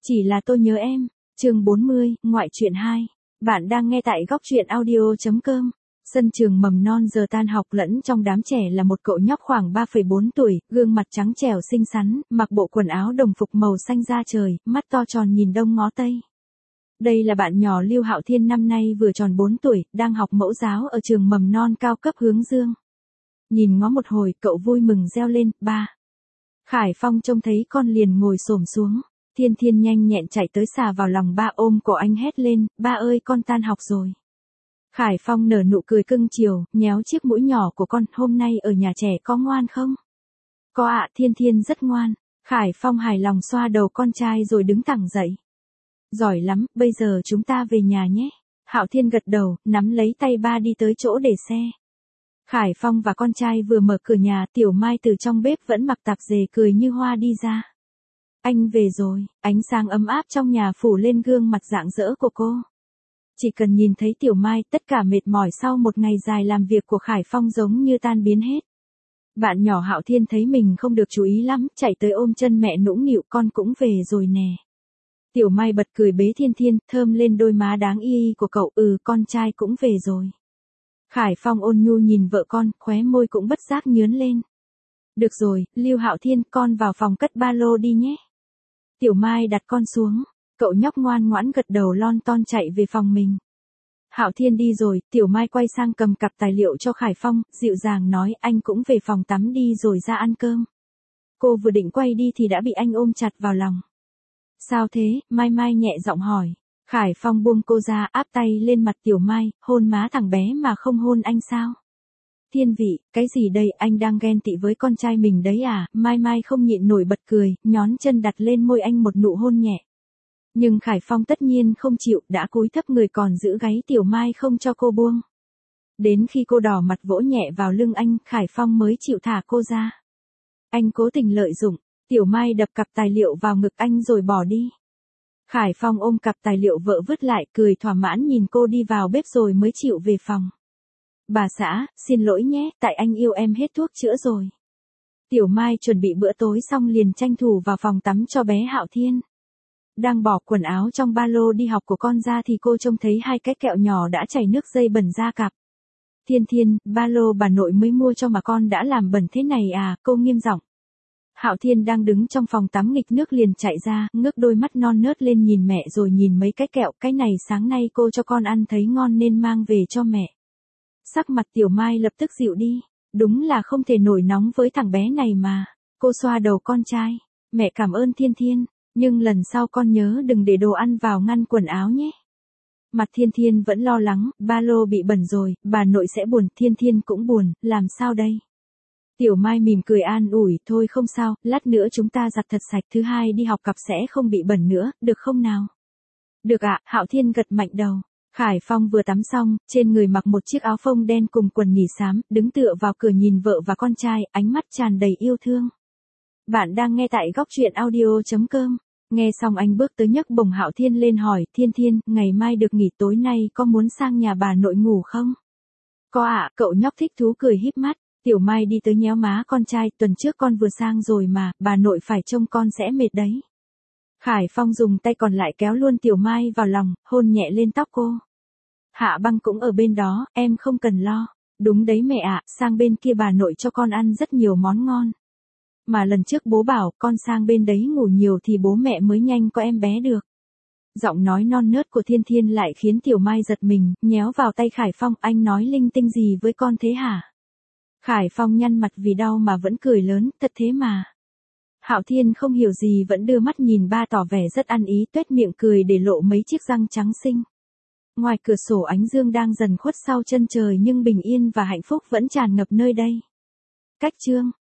Chỉ là tôi nhớ em. Chương 40, ngoại truyện 2. Bạn đang nghe tại góc truyện audio.com. Sân trường mầm non giờ tan học, lẫn trong đám trẻ là một cậu nhóc khoảng 3,4 tuổi, gương mặt trắng trẻo xinh xắn, mặc bộ quần áo đồng phục màu xanh da trời, mắt to tròn nhìn đông ngó tây. Đây là bạn nhỏ Lưu Hạo Thiên, năm nay vừa tròn 4 tuổi, đang học mẫu giáo ở trường mầm non cao cấp Hướng Dương. Nhìn ngó một hồi, cậu vui mừng reo lên, ba. Khải Phong trông thấy con liền ngồi xổm xuống. Thiên Thiên nhanh nhẹn chạy tới xà vào lòng ba, ôm cổ anh hét lên, ba ơi con tan học rồi. Khải Phong nở nụ cười cưng chiều, nhéo chiếc mũi nhỏ của con, hôm nay ở nhà trẻ có ngoan không? Có ạ, Thiên Thiên rất ngoan. Khải Phong hài lòng xoa đầu con trai rồi đứng thẳng dậy. Giỏi lắm, bây giờ chúng ta về nhà nhé. Hạo Thiên gật đầu, nắm lấy tay ba đi tới chỗ để xe. Khải Phong và con trai vừa mở cửa nhà, Tiểu Mai từ trong bếp vẫn mặc tạp dề cười như hoa đi ra. Anh về rồi, ánh sáng ấm áp trong nhà phủ lên gương mặt rạng rỡ của cô. Chỉ cần nhìn thấy Tiểu Mai, tất cả mệt mỏi sau một ngày dài làm việc của Khải Phong giống như tan biến hết. Bạn nhỏ Hạo Thiên thấy mình không được chú ý lắm, chạy tới ôm chân mẹ nũng nịu, con cũng về rồi nè. Tiểu Mai bật cười bế Thiên Thiên, thơm lên đôi má đáng y của cậu, con trai cũng về rồi. Khải Phong ôn nhu nhìn vợ con, khóe môi cũng bất giác nhướn lên. Được rồi, Lưu Hạo Thiên, con vào phòng cất ba lô đi nhé. Tiểu Mai đặt con xuống, cậu nhóc ngoan ngoãn gật đầu lon ton chạy về phòng mình. Hạo Thiên đi rồi, Tiểu Mai quay sang cầm cặp tài liệu cho Khải Phong, dịu dàng nói anh cũng về phòng tắm đi rồi ra ăn cơm. Cô vừa định quay đi thì đã bị anh ôm chặt vào lòng. Sao thế, Mai Mai nhẹ giọng hỏi. Khải Phong buông cô ra, áp tay lên mặt Tiểu Mai, hôn má thằng bé mà không hôn anh sao? Thiên vị, cái gì đây, anh đang ghen tị với con trai mình đấy à? Mai Mai không nhịn nổi bật cười, nhón chân đặt lên môi anh một nụ hôn nhẹ. Nhưng Khải Phong tất nhiên không chịu, đã cúi thấp người còn giữ gáy Tiểu Mai không cho cô buông. Đến khi cô đỏ mặt vỗ nhẹ vào lưng anh, Khải Phong mới chịu thả cô ra. Anh cố tình lợi dụng, Tiểu Mai đập cặp tài liệu vào ngực anh rồi bỏ đi. Khải Phong ôm cặp tài liệu vợ vứt lại, cười thỏa mãn nhìn cô đi vào bếp rồi mới chịu về phòng. Bà xã, xin lỗi nhé, tại anh yêu em hết thuốc chữa rồi. Tiểu Mai chuẩn bị bữa tối xong liền tranh thủ vào phòng tắm cho bé Hạo Thiên. Đang bỏ quần áo trong ba lô đi học của con ra thì cô trông thấy hai cái kẹo nhỏ đã chảy nước dây bẩn ra cặp. Thiên Thiên, ba lô bà nội mới mua cho mà con đã làm bẩn thế này à, cô nghiêm giọng. Hạo Thiên đang đứng trong phòng tắm nghịch nước liền chạy ra, ngước đôi mắt non nớt lên nhìn mẹ rồi nhìn mấy cái kẹo, cái này sáng nay cô cho con ăn thấy ngon nên mang về cho mẹ. Sắc mặt Tiểu Mai lập tức dịu đi, đúng là không thể nổi nóng với thằng bé này mà. Cô xoa đầu con trai, mẹ cảm ơn Thiên Thiên, nhưng lần sau con nhớ đừng để đồ ăn vào ngăn quần áo nhé. Mặt Thiên Thiên vẫn lo lắng, ba lô bị bẩn rồi, bà nội sẽ buồn, Thiên Thiên cũng buồn, làm sao đây? Tiểu Mai mỉm cười an ủi, thôi không sao, lát nữa chúng ta giặt thật sạch, thứ hai đi học cặp sẽ không bị bẩn nữa, được không nào? Được ạ, Hạo Thiên gật mạnh đầu. Khải Phong vừa tắm xong, trên người mặc một chiếc áo phông đen cùng quần nỉ xám, đứng tựa vào cửa nhìn vợ và con trai, ánh mắt tràn đầy yêu thương. Bạn đang nghe tại góc truyện audio.com. Nghe xong anh bước tới nhấc bổng Hạo Thiên lên hỏi, Thiên Thiên, ngày mai được nghỉ, tối nay có muốn sang nhà bà nội ngủ không? Có ạ, cậu nhóc thích thú cười híp mắt. Tiểu Mai đi tới nhéo má con trai, tuần trước con vừa sang rồi mà, bà nội phải trông con sẽ mệt đấy. Khải Phong dùng tay còn lại kéo luôn Tiểu Mai vào lòng, hôn nhẹ lên tóc cô. Hạ Băng cũng ở bên đó, em không cần lo. Đúng đấy mẹ ạ, sang bên kia bà nội cho con ăn rất nhiều món ngon. Mà lần trước bố bảo con sang bên đấy ngủ nhiều thì bố mẹ mới nhanh có em bé được. Giọng nói non nớt của Thiên Thiên lại khiến Tiểu Mai giật mình, nhéo vào tay Khải Phong, anh nói linh tinh gì với con thế hả? Khải Phong nhăn mặt vì đau mà vẫn cười lớn, thật thế mà. Hạo Thiên không hiểu gì vẫn đưa mắt nhìn ba tỏ vẻ rất ăn ý, tuét miệng cười để lộ mấy chiếc răng trắng xinh. Ngoài cửa sổ ánh dương đang dần khuất sau chân trời nhưng bình yên và hạnh phúc vẫn tràn ngập nơi đây. Cách chương